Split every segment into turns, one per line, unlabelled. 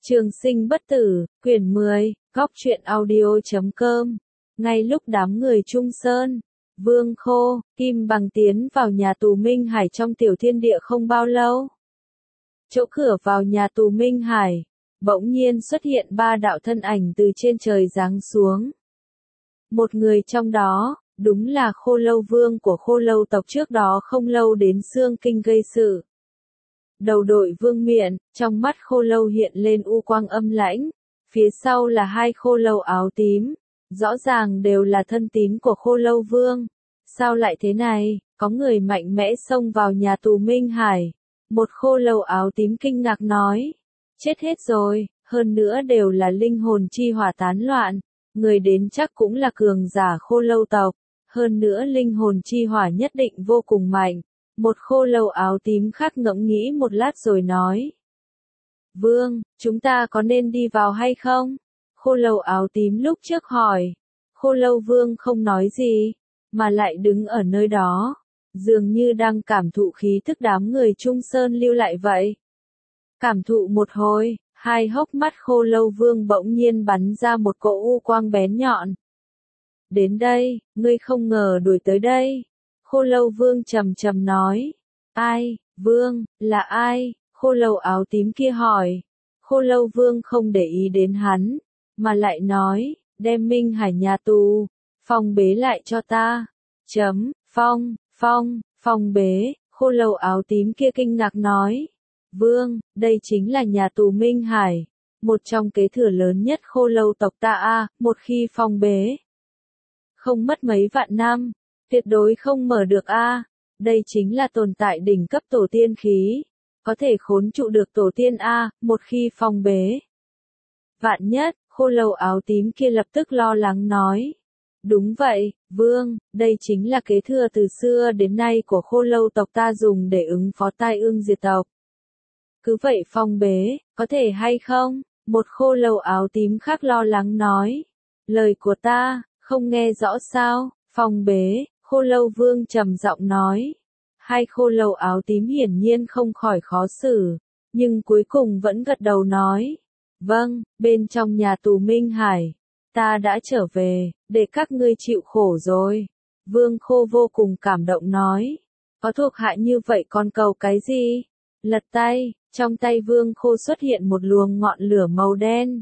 Trường sinh bất tử, quyển 10, góc truyện audio.com. Ngay lúc đám người Trung Sơn, Vương Khô, Kim Bằng tiến vào nhà tù Minh Hải trong tiểu thiên địa không bao lâu. Chỗ cửa vào nhà tù Minh Hải, bỗng nhiên xuất hiện ba đạo thân ảnh từ trên trời giáng xuống. Một người trong đó, đúng là Khô Lâu Vương của Khô Lâu tộc trước đó không lâu đến Xương Kinh gây sự. Đầu đội vương miện, trong mắt Khô Lâu hiện lên u quang âm lãnh, phía sau là hai Khô Lâu áo tím, rõ ràng đều là thân tín của Khô Lâu Vương. Sao lại thế này, có người mạnh mẽ xông vào nhà tù Minh Hải. Một Khô Lâu áo tím kinh ngạc nói, chết hết rồi, hơn nữa đều là linh hồn chi hỏa tán loạn, người đến chắc cũng là cường giả Khô Lâu tộc, hơn nữa linh hồn chi hỏa nhất định vô cùng mạnh. Một Khô Lâu áo tím khác ngẫm nghĩ một lát rồi nói, Vương, chúng ta có nên đi vào hay không? Khô Lâu áo tím lúc trước hỏi. Khô Lâu Vương không nói gì, mà lại đứng ở nơi đó, dường như đang cảm thụ khí thức đám người Trung Sơn lưu lại vậy. Cảm thụ một hồi, hai hốc mắt Khô Lâu Vương bỗng nhiên bắn ra một cỗ u quang bén nhọn. Đến đây, ngươi không ngờ đuổi tới đây. Khô Lâu Vương trầm trầm nói. Ai, Vương, là ai? Khô Lâu áo tím kia hỏi. Khô Lâu Vương không để ý đến hắn, mà lại nói, đem Minh Hải nhà tù, phong bế lại cho ta. Phong bế. Khô Lâu áo tím kia kinh ngạc nói. Vương, đây chính là nhà tù Minh Hải, một trong kế thừa lớn nhất Khô Lâu tộc ta a, một khi phong bế, không mất mấy vạn năm, tuyệt đối không mở được a. Đây chính là tồn tại đỉnh cấp tổ tiên khí, có thể khốn trụ được tổ tiên a, một khi phong bế. Vạn nhất, Khô Lâu áo tím kia lập tức lo lắng nói. Đúng vậy, Vương, đây chính là kế thừa từ xưa đến nay của Khô Lâu tộc ta dùng để ứng phó tai ương diệt tộc. Cứ vậy phong bế, có thể hay không? Một Khô Lâu áo tím khác lo lắng nói. Lời của ta, không nghe rõ sao? Phong bế. Khô Lâu Vương trầm giọng nói. Hai Khô Lâu áo tím hiển nhiên không khỏi khó xử, nhưng cuối cùng vẫn gật đầu nói. Vâng, bên trong nhà tù Minh Hải, ta đã trở về, để các ngươi chịu khổ rồi. Vương Khô vô cùng cảm động nói. Có thuộc hạ như vậy còn cầu cái gì? Lật tay, trong tay Vương Khô xuất hiện một luồng ngọn lửa màu đen.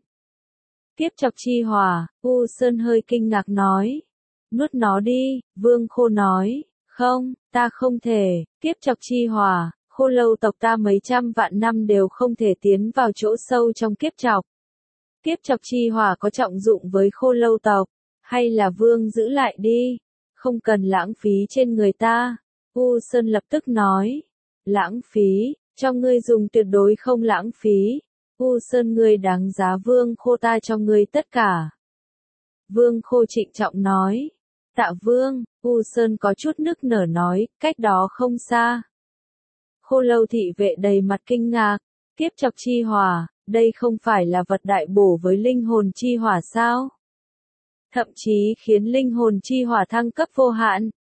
Kiếp chọc chi hỏa, U Sơn hơi kinh ngạc nói. Nuốt nó đi, Vương Khô nói. Không, ta không thể, kiếp chọc chi hỏa, Khô Lâu tộc ta mấy trăm vạn năm đều không thể tiến vào chỗ sâu trong kiếp chọc. Kiếp chọc chi hỏa có trọng dụng với Khô Lâu tộc, hay là Vương giữ lại đi, không cần lãng phí trên người ta. U Sơn lập tức nói. Lãng phí, cho ngươi dùng tuyệt đối không lãng phí. U Sơn ngươi đáng giá Vương Khô ta cho ngươi tất cả. Vương Khô trịnh trọng nói. Tạ Vương, U Sơn có chút nức nở nói, cách đó không xa. Khô Lâu thị vệ đầy mặt kinh ngạc, kiếp chọc chi hỏa, đây không phải là vật đại bổ với linh hồn chi hỏa sao? Thậm chí khiến linh hồn chi hỏa thăng cấp vô hạn.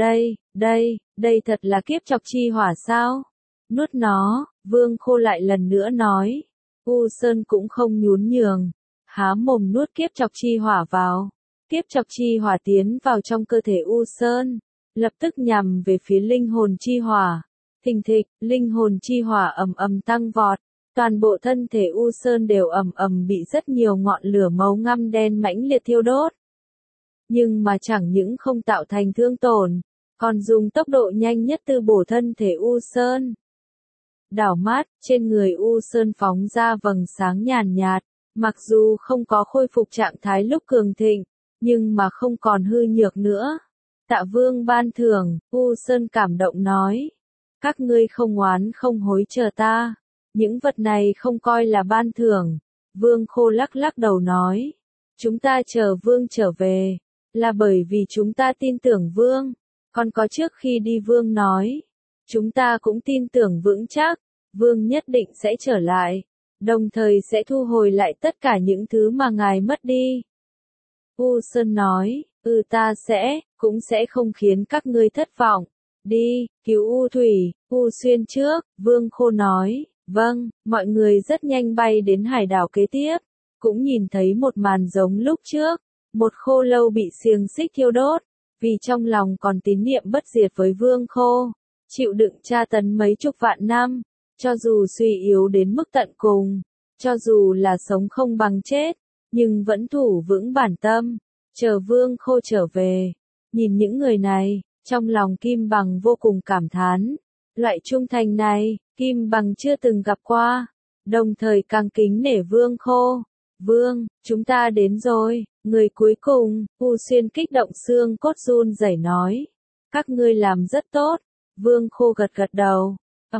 Đây thật là kiếp chọc chi hỏa sao? Nuốt nó, Vương Khô lại lần nữa nói. U Sơn cũng không nhún nhường, há mồm nuốt kiếp chọc chi hỏa vào. Kiếp chọc chi hỏa tiến vào trong cơ thể U Sơn, lập tức nhằm về phía linh hồn chi hỏa. Thình thịch, linh hồn chi hỏa ầm ầm tăng vọt, toàn bộ thân thể U Sơn đều ầm ầm bị rất nhiều ngọn lửa màu ngăm đen mãnh liệt thiêu đốt. Nhưng mà chẳng những không tạo thành thương tổn, còn dùng tốc độ nhanh nhất từ bổ thân thể U Sơn. Đảo mắt, trên người U Sơn phóng ra vầng sáng nhàn nhạt, mặc dù không có khôi phục trạng thái lúc cường thịnh, nhưng mà không còn hư nhược nữa. Tạ Vương ban thưởng, U Sơn cảm động nói. Các ngươi không oán không hối chờ ta. Những vật này không coi là ban thưởng. Vương Khô lắc lắc đầu nói. Chúng ta chờ Vương trở về, là bởi vì chúng ta tin tưởng Vương. Còn có trước khi đi Vương nói. Chúng ta cũng tin tưởng vững chắc, Vương nhất định sẽ trở lại, đồng thời sẽ thu hồi lại tất cả những thứ mà ngài mất đi. U Sơn nói, ta cũng sẽ không khiến các ngươi thất vọng. Đi, cứu U Thủy, U Xuyên trước, Vương Khô nói. Vâng, mọi người rất nhanh bay đến hải đảo kế tiếp, cũng nhìn thấy một màn giống lúc trước, một khô lâu bị xiềng xích thiêu đốt, vì trong lòng còn tín niệm bất diệt với Vương Khô, chịu đựng tra tấn mấy chục vạn năm, cho dù suy yếu đến mức tận cùng, cho dù là sống không bằng chết, nhưng vẫn thủ vững bản tâm, chờ Vương Khô trở về. Nhìn những người này, trong lòng Kim Bằng vô cùng cảm thán, loại trung thành này, Kim Bằng chưa từng gặp qua, đồng thời càng kính nể Vương Khô. Vương, chúng ta đến rồi, người cuối cùng, U Xuyên kích động xương cốt run rẩy nói. Các ngươi làm rất tốt, Vương Khô gật gật đầu,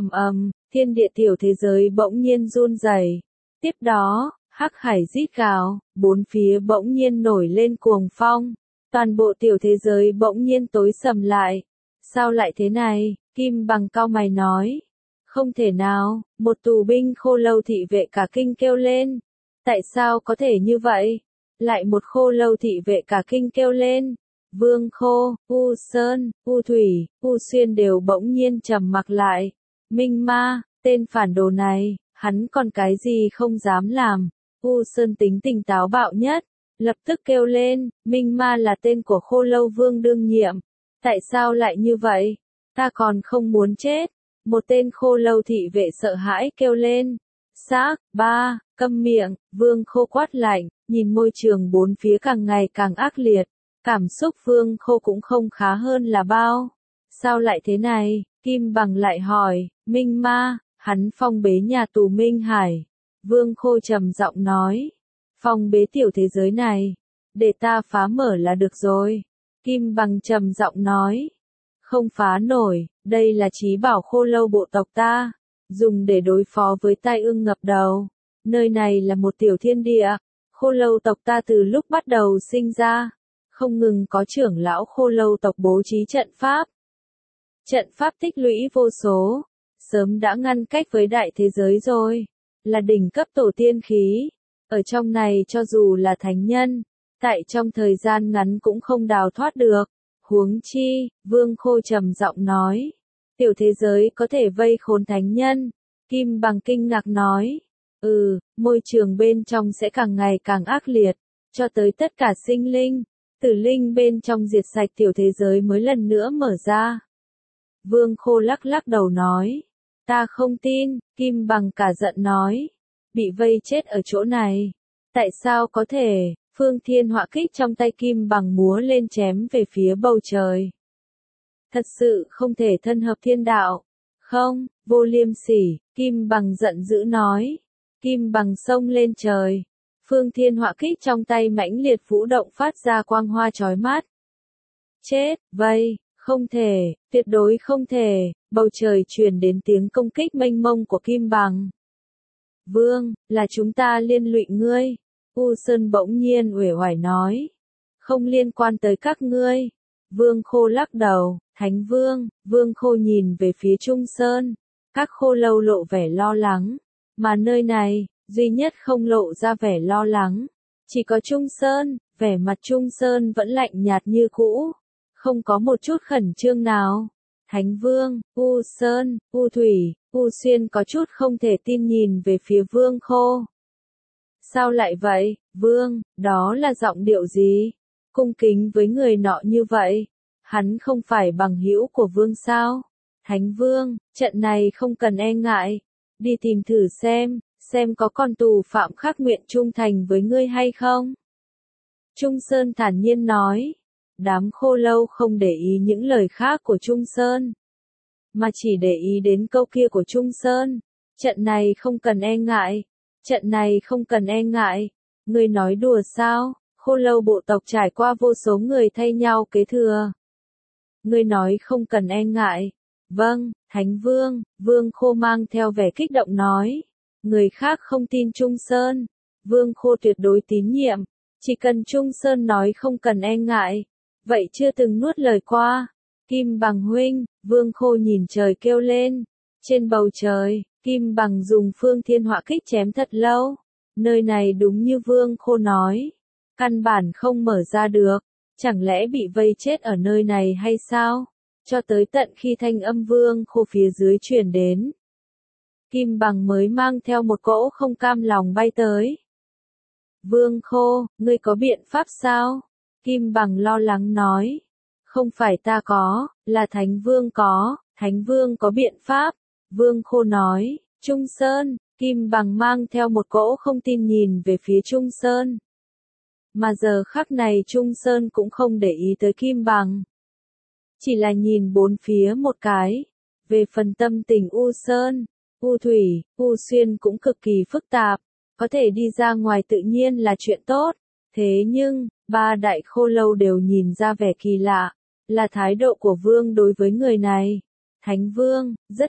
thiên địa tiểu thế giới bỗng nhiên run rẩy. Tiếp đó, hắc hải rít gào, bốn phía bỗng nhiên nổi lên cuồng phong, toàn bộ tiểu thế giới bỗng nhiên tối sầm lại. Sao lại thế này? Kim Bằng cau mày nói. Không thể nào, một tù binh khô lâu thị vệ cả kinh kêu lên. Tại sao có thể như vậy? Lại một khô lâu thị vệ cả kinh kêu lên. Vương Khô, U Sơn, U Thủy, U Xuyên đều bỗng nhiên trầm mặc lại. Minh Ma, tên phản đồ này, hắn còn cái gì không dám làm. U Sơn tính tình táo bạo nhất, lập tức kêu lên, Minh Ma là tên của khô lâu vương đương nhiệm. Tại sao lại như vậy? Ta còn không muốn chết. Một tên khô lâu thị vệ sợ hãi kêu lên. Xác, ba, câm miệng, Vương Khô quát lạnh, nhìn môi trường bốn phía càng ngày càng ác liệt. Cảm xúc Vương Khô cũng không khá hơn là bao. Sao lại thế này? Kim Bằng lại hỏi, Minh Ma, hắn phong bế nhà tù Minh Hải. Vương Khô trầm giọng nói, phong bế tiểu thế giới này, để ta phá mở là được rồi. Kim Bằng trầm giọng nói, không phá nổi, đây là trí bảo khô lâu bộ tộc ta, dùng để đối phó với tai ương ngập đầu. Nơi này là một tiểu thiên địa, khô lâu tộc ta từ lúc bắt đầu sinh ra, không ngừng có trưởng lão khô lâu tộc bố trí trận pháp. Trận pháp tích lũy vô số, sớm đã ngăn cách với đại thế giới rồi, là đỉnh cấp tổ tiên khí. Ở trong này cho dù là thánh nhân, tại trong thời gian ngắn cũng không đào thoát được. Huống chi, Vương Khô trầm giọng nói, tiểu thế giới có thể vây khốn thánh nhân. Kim Bằng kinh ngạc nói, môi trường bên trong sẽ càng ngày càng ác liệt, cho tới tất cả sinh linh, tử linh bên trong diệt sạch tiểu thế giới mới lần nữa mở ra. Vương Khô lắc lắc đầu nói, ta không tin. Kim Bằng cả giận nói, bị vây chết ở chỗ này, tại sao có thể? Phương Thiên Họa kích trong tay Kim Bằng múa lên chém về phía bầu trời. Thật sự không thể thân hợp thiên đạo. Không, vô liêm sỉ, Kim Bằng giận dữ nói. Kim Bằng xông lên trời. Phương Thiên Họa kích trong tay mãnh liệt vũ động phát ra quang hoa chói mắt. Chết, vây, không thể, tuyệt đối không thể. Bầu trời truyền đến tiếng công kích mênh mông của Kim Bằng. Vương, là chúng ta liên lụy ngươi. U Sơn bỗng nhiên uể oải nói. Không liên quan tới các ngươi. Vương Khô lắc đầu, Thánh Vương. Vương Khô nhìn về phía Trung Sơn. Các khô lâu lộ vẻ lo lắng. Mà nơi này, duy nhất không lộ ra vẻ lo lắng. Chỉ có Trung Sơn, vẻ mặt Trung Sơn vẫn lạnh nhạt như cũ. Không có một chút khẩn trương nào. Thánh Vương, U Sơn, U Thủy, U Xuyên có chút không thể tin nhìn về phía Vương Khô. Sao lại vậy, Vương, đó là giọng điệu gì? Cung kính với người nọ như vậy. Hắn không phải bằng hữu của Vương sao? Thánh Vương, trận này không cần e ngại. Đi tìm thử xem có con tù phạm khác nguyện trung thành với ngươi hay không? Trung Sơn thản nhiên nói. Đám khô lâu không để ý những lời khác của Trung Sơn, mà chỉ để ý đến câu kia của Trung Sơn. Trận này không cần e ngại. Trận này không cần e ngại. Ngươi nói đùa sao? Khô lâu bộ tộc trải qua vô số người thay nhau kế thừa. Ngươi nói không cần e ngại. Vâng, Thánh Vương. Vương Khô mang theo vẻ kích động nói. Người khác không tin Trung Sơn. Vương Khô tuyệt đối tín nhiệm. Chỉ cần Trung Sơn nói không cần e ngại. Vậy chưa từng nuốt lời qua. Kim Bằng huynh, Vương Khô nhìn trời kêu lên. Trên bầu trời, Kim Bằng dùng Phương Thiên Họa kích chém thật lâu. Nơi này đúng như Vương Khô nói. Căn bản không mở ra được. Chẳng lẽ bị vây chết ở nơi này hay sao? Cho tới tận khi thanh âm Vương Khô phía dưới truyền đến. Kim Bằng mới mang theo một cỗ không cam lòng bay tới. Vương Khô, ngươi có biện pháp sao? Kim Bằng lo lắng nói. Không phải ta có, là Thánh Vương có, Thánh Vương có biện pháp. Vương Khô nói, Trung Sơn, Kim Bằng mang theo một cỗ không tin nhìn về phía Trung Sơn. Mà giờ khắc này Trung Sơn cũng không để ý tới Kim Bằng. Chỉ là nhìn bốn phía một cái. Về phần tâm tình U Sơn, U Thủy, U Xuyên cũng cực kỳ phức tạp. Có thể đi ra ngoài tự nhiên là chuyện tốt. Thế nhưng, ba đại khô lâu đều nhìn ra vẻ kỳ lạ. Là thái độ của Vương đối với người này. Thánh Vương, rất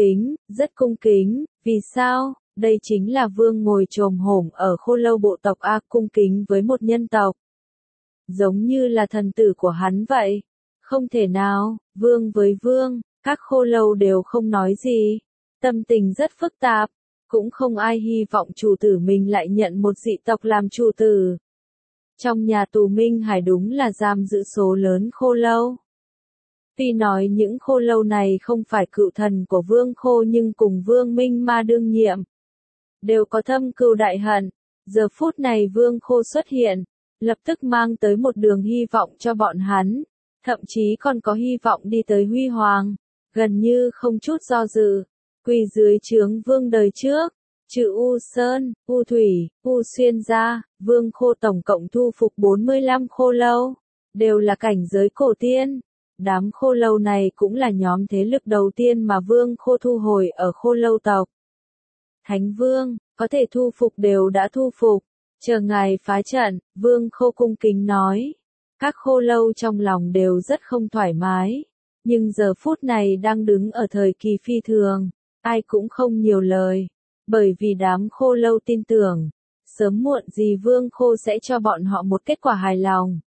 cung kính, vì sao? Đây chính là Vương ngồi chồm hổm ở khô lâu bộ tộc A, cung kính với một nhân tộc. Giống như là thần tử của hắn vậy. Không thể nào, Vương với Vương, các khô lâu đều không nói gì. Tâm tình rất phức tạp, cũng không ai hy vọng chủ tử mình lại nhận một dị tộc làm chủ tử. Trong nhà tù Minh Hải đúng là giam giữ số lớn khô lâu. Tuy nói những khô lâu này không phải cựu thần của Vương Khô nhưng cùng Vương Minh Ma đương nhiệm. Đều có thâm cừu đại hận. Giờ phút này Vương Khô xuất hiện, lập tức mang tới một đường hy vọng cho bọn hắn. Thậm chí còn có hy vọng đi tới huy hoàng. Gần như không chút do dự. Quỳ dưới trướng Vương đời trước. Trừ U Sơn, U Thủy, U Xuyên ra, Vương Khô tổng cộng thu phục 45 khô lâu. Đều là cảnh giới cổ tiên. Đám khô lâu này cũng là nhóm thế lực đầu tiên mà Vương Khô thu hồi ở khô lâu tộc. Thánh Vương, có thể thu phục đều đã thu phục. Chờ ngài phá trận, Vương Khô cung kính nói. Các khô lâu trong lòng đều rất không thoải mái. Nhưng giờ phút này đang đứng ở thời kỳ phi thường. Ai cũng không nhiều lời. Bởi vì đám khô lâu tin tưởng. Sớm muộn gì Vương Khô sẽ cho bọn họ một kết quả hài lòng.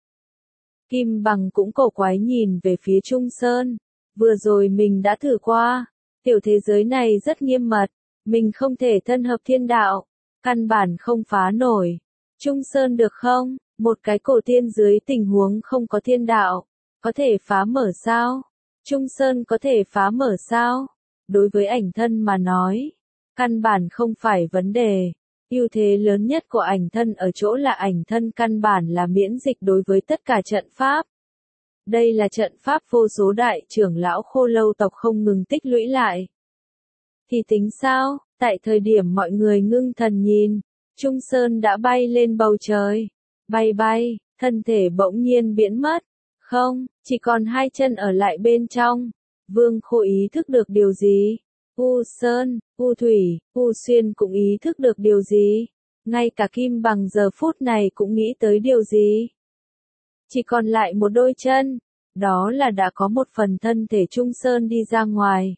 Kim Bằng cũng cổ quái nhìn về phía Trung Sơn. Vừa rồi mình đã thử qua. Tiểu thế giới này rất nghiêm mật. Mình không thể thân hợp thiên đạo. Căn bản không phá nổi. Trung Sơn được không? Một cái cổ tiên dưới tình huống không có thiên đạo. Có thể phá mở sao? Trung Sơn có thể phá mở sao? Đối với ảnh thân mà nói. Căn bản không phải vấn đề. Ưu thế lớn nhất của ảnh thân ở chỗ là ảnh thân căn bản là miễn dịch đối với tất cả trận pháp. Đây là trận pháp vô số đại trưởng lão khô lâu tộc không ngừng tích lũy lại. Thì tính sao? Tại thời điểm mọi người ngưng thần nhìn, Trung Sơn đã bay lên bầu trời. Bay, thân thể bỗng nhiên biến mất. Không, chỉ còn hai chân ở lại bên trong. Vương Khô ý thức được điều gì? U Sơn, U Thủy, U Xuyên cũng ý thức được điều gì? Ngay cả Kim Bằng giờ phút này cũng nghĩ tới điều gì? Chỉ còn lại một đôi chân. Đó là đã có một phần thân thể Trung Sơn đi ra ngoài.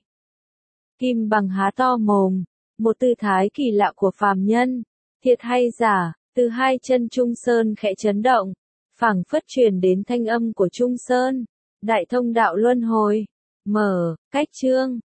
Kim Bằng há to mồm. Một tư thái kỳ lạ của phàm nhân. Thiệt hay giả, từ hai chân Trung Sơn khẽ chấn động. Phảng phất truyền đến thanh âm của Trung Sơn. Đại thông đạo luân hồi. Mở, cách chương.